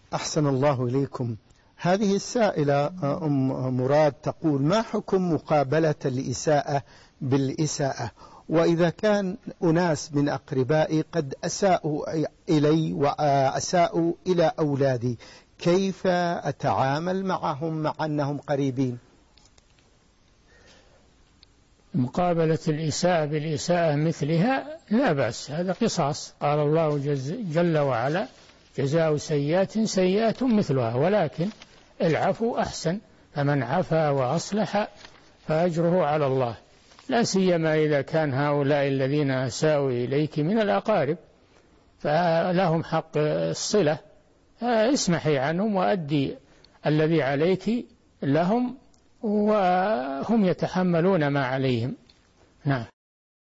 أحسن الله إليكم. هذه السائلة أم مراد تقول: ما حكم مقابلة الإساءة بالإساءة؟ وإذا كان أناس من أقربائي قد أساءوا إلي وأساءوا إلى أولادي، كيف أتعامل معهم مع أنهم قريبين؟ مقابلة الإساءة بالإساءة مثلها لا بأس، هذا قصاص. قال الله جل وعلا: جزاء سيئات سيئات مثلها، ولكن العفو أحسن، فمن عفا وأصلح فأجره على الله، لا سيما إذا كان هؤلاء الذين أساءوا إليك من الأقارب فلهم حق الصلة، اسمحي عنهم وأدي الذي عليك لهم وهم يتحملون ما عليهم. نعم.